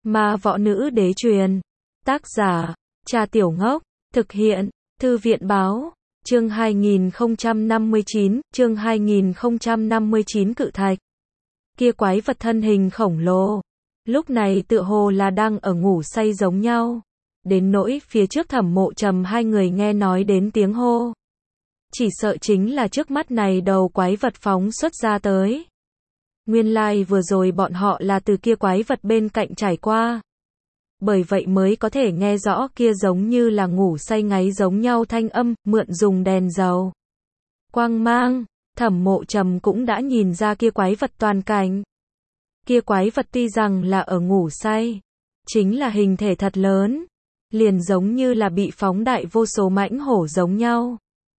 Ma Võ Nữ Đế Truyền. Tác giả, Cha Tiểu Ngốc. Thực hiện, Thư viện Báo. Chương 2059, chương 2059 Cự Thạch. Kia quái vật thân hình khổng lồ. Lúc này tựa hồ là đang ở ngủ say giống nhau. Đến nỗi phía trước Thẩm Mộ Trầm hai người nghe nói đến tiếng hô. Chỉ sợ chính là trước mắt này đầu quái vật phóng xuất ra tới. Nguyên lai vừa rồi bọn họ là từ kia quái vật bên cạnh trải qua. Bởi vậy mới có thể nghe rõ kia giống như là ngủ say ngáy giống nhau thanh âm, mượn dùng đèn dầu. Quang mang, Thẩm Mộ Trầm cũng đã nhìn ra kia quái vật toàn cảnh. Kia quái vật tuy rằng là ở ngủ say, chính là hình thể thật lớn, liền giống như là bị phóng đại vô số mãnh hổ giống nhau.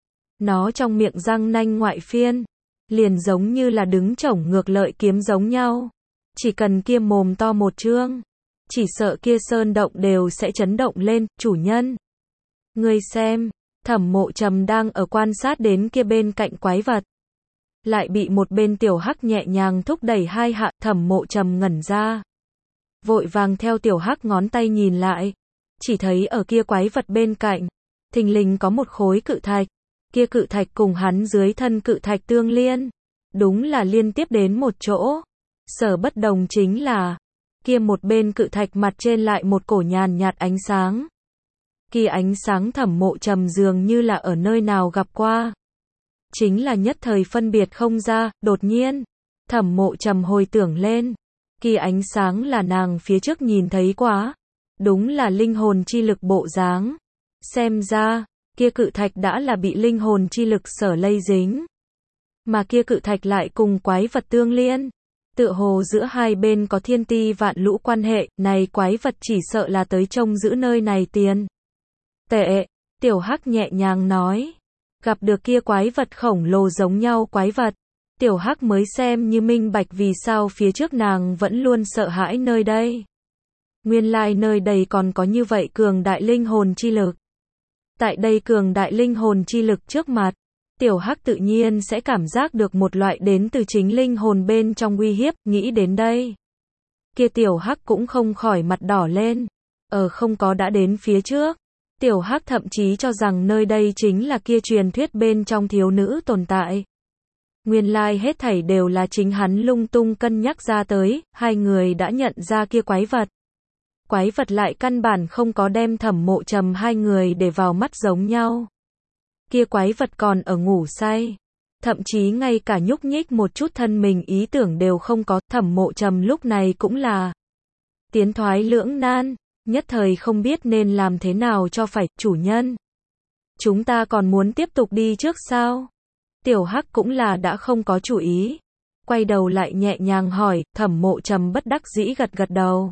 Nó trong miệng răng nanh ngoại phiên, liền giống như là đứng chổng ngược lợi kiếm giống nhau. Chỉ cần kia mồm to một trương, chỉ sợ kia sơn động đều sẽ chấn động lên. Chủ nhân, ngươi xem, Thẩm Mộ Trầm đang ở quan sát đến kia bên cạnh quái vật. Lại bị một bên Tiểu Hắc nhẹ nhàng thúc đẩy hai hạ. Thẩm Mộ Trầm ngẩn ra, vội vàng theo Tiểu Hắc ngón tay nhìn lại, chỉ thấy ở kia quái vật bên cạnh, thình lình có một khối cự thạch. Kia cự thạch cùng hắn dưới thân cự thạch tương liên, đúng là liên tiếp đến một chỗ. Sở bất đồng chính là, kia một bên cự thạch mặt trên lại một cổ nhàn nhạt ánh sáng. Kia ánh sáng Thẩm Mộ Trầm dường như là ở nơi nào gặp qua. Chính là nhất thời phân biệt không ra. Đột nhiên, Thẩm Mộ Trầm hồi tưởng lên, kia ánh sáng là nàng phía trước nhìn thấy quá. Đúng là linh hồn chi lực bộ dáng. Xem ra, kia cự thạch đã là bị linh hồn chi lực sở lây dính. Mà kia cự thạch lại cùng quái vật tương liên. Tựa hồ giữa hai bên có thiên ti vạn lũ quan hệ. Này quái vật chỉ sợ là tới trông giữ nơi này tiền tệ. Tiểu Hắc nhẹ nhàng nói. Gặp được kia quái vật khổng lồ giống nhau quái vật, Tiểu Hắc mới xem như minh bạch vì sao phía trước nàng vẫn luôn sợ hãi nơi đây. Nguyên lai nơi đây còn có như vậy cường đại linh hồn chi lực. Tại đây cường đại linh hồn chi lực trước mặt, Tiểu Hắc tự nhiên sẽ cảm giác được một loại đến từ chính linh hồn bên trong uy hiếp. Nghĩ đến đây, kia Tiểu Hắc cũng không khỏi mặt đỏ lên. Không có đã đến phía trước, Tiểu Hắc thậm chí cho rằng nơi đây chính là kia truyền thuyết bên trong thiếu nữ tồn tại. Nguyên lai hết thảy đều là chính hắn lung tung cân nhắc ra tới. Hai người đã nhận ra kia quái vật. Quái vật lại căn bản không có đem Thẩm Mộ Trầm hai người để vào mắt giống nhau. Kia quái vật còn ở ngủ say, thậm chí ngay cả nhúc nhích một chút thân mình ý tưởng đều không có. Thẩm Mộ Trầm lúc này cũng là tiến thoái lưỡng nan, nhất thời không biết nên làm thế nào cho phải. Chủ nhân, chúng ta còn muốn tiếp tục đi trước sao? Tiểu Hắc cũng là đã không có chủ ý, quay đầu lại nhẹ nhàng hỏi. Thẩm Mộ Trầm bất đắc dĩ gật gật đầu,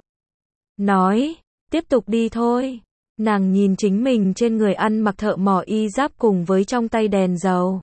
nói, tiếp tục đi thôi. Nàng nhìn chính mình trên người ăn mặc thợ mỏ y giáp cùng với trong tay đèn dầu.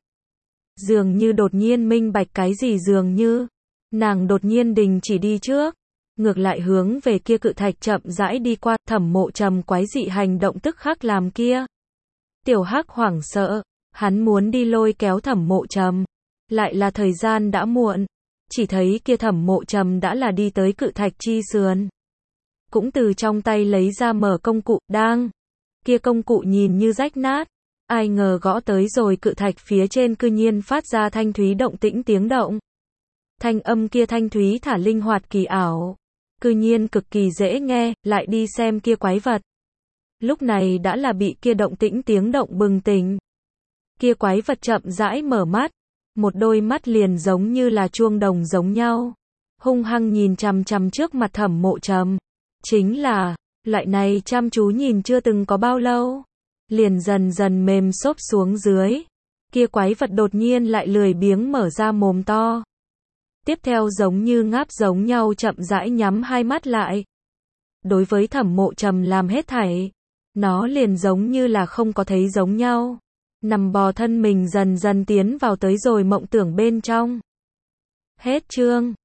Dường như đột nhiên minh bạch cái gì dường như. Nàng đột nhiên đình chỉ đi trước. Ngược lại hướng về kia cự thạch chậm rãi đi qua. Thẩm Mộ Trầm quái dị hành động tức khắc làm kia. Tiểu Hắc hoảng sợ. Hắn muốn đi lôi kéo Thẩm Mộ Trầm. Lại là thời gian đã muộn. Chỉ thấy kia Thẩm Mộ Trầm đã là đi tới cự thạch chi sườn. Cũng từ trong tay lấy ra mở công cụ, đang. Kia công cụ nhìn như rách nát. Ai ngờ gõ tới rồi cự thạch phía trên cư nhiên phát ra thanh thúy động tĩnh tiếng động. Thanh âm kia thanh thúy thả linh hoạt kỳ ảo. Cư nhiên cực kỳ dễ nghe. Lại đi xem kia quái vật. Lúc này đã là bị kia động tĩnh tiếng động bừng tỉnh. Kia quái vật chậm rãi mở mắt. Một đôi mắt liền giống như là chuông đồng giống nhau. Hung hăng nhìn chằm chằm trước mặt Thẩm Mộ Trầm. Chính là, loại này chăm chú nhìn chưa từng có bao lâu, liền dần dần mềm xốp xuống dưới. Kia quái vật đột nhiên lại lười biếng mở ra mồm to. Tiếp theo giống như ngáp giống nhau chậm rãi nhắm hai mắt lại. Đối với Thẩm Mộ Trầm làm hết thảy, nó liền giống như là không có thấy giống nhau. Nằm bò thân mình dần dần tiến vào tới rồi mộng tưởng bên trong. Hết chương.